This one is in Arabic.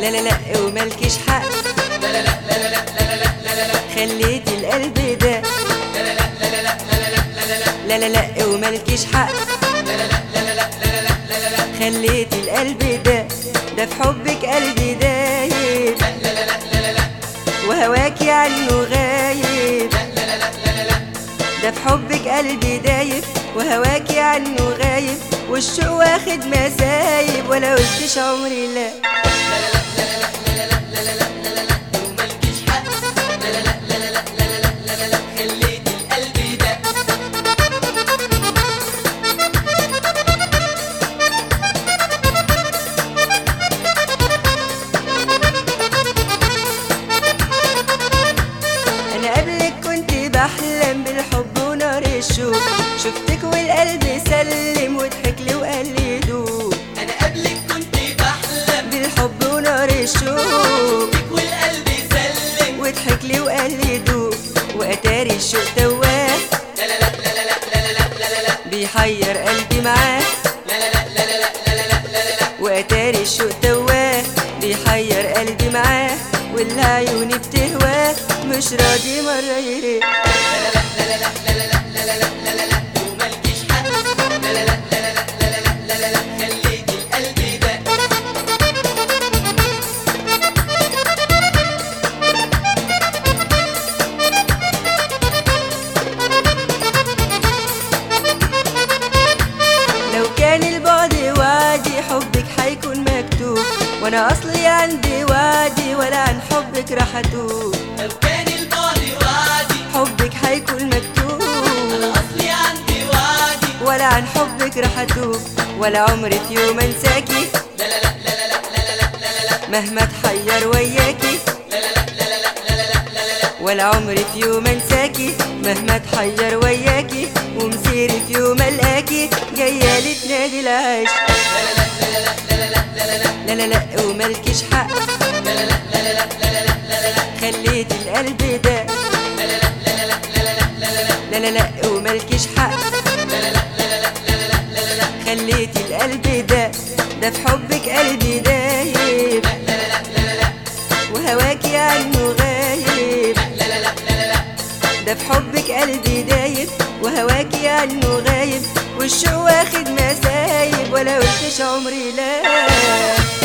لا لا لا وملكش حق، لا لا لا لا لا لا لا لا لا خليت القلب ده، لا لا لا لا لا لا لا لا لا لا وملكش حق، لا لا لا لا لا لا لا خليت القلب ده، ده في حبك قلبي دايب، وهواكي عنه غايب، ده في حبك قلبي دايب وهواكي عنه غايب، والشوق واخد مسايب ولا قلتش عمري لا. وملكش حق، لا لا لا لا لا لا لا خليت القلب ده. انا قبلك كنت بحلم بالحب ونار الشوق، شفتك والقلب سلم وضحك لي وقال لي دوب، أنا قبلك كنت بحلم بالحب ونار الشوق، بيك والقلب سلم، وضحك لي وقال لي دوب، واتاري الشوق تواه لا لا لا لا لا لا لا لا لا بيحير قلبي معاه، لا لا لا لا لا لا لا لا واتاري الشوق تواه بيحير قلبي معاه، واللي عيوني بتهواه مش راضي مرة يريح. وملكش حق، لا لا لا لا لا لا لا لا خليت القلب ده. لو كان البعد وعدي حبك حيكون مكتوب، وانا اصلي عندي وعدي ولا عن حبك راح اتوب، لو كان البعد وعدي حبك حيكون مكتوب، أنا أصلي عندي وعدي، ولا عن حبك راح اتوب، ولا عمري في يوم انساكي، لا لا لا لا لا لا لا لا لا مهما اتحير وياكي، لا لا لا لا لا لا لا لا ولا عمري في يوم انساكي، مهما اتحير وياكي، ومسيري في يوم القاكي، جايه تنادي العيش. لا لا لا وملكش حق، خليت القلب ده، لا لا لا وملكش حق، خليت القلب ده، ده في حبك قلبي دايب، وهواكي عنه غايب، ده في حبك قلبي دايب وهواكي عنه غايب، والشوق واخد مسايب ولا قلتش عمري لا.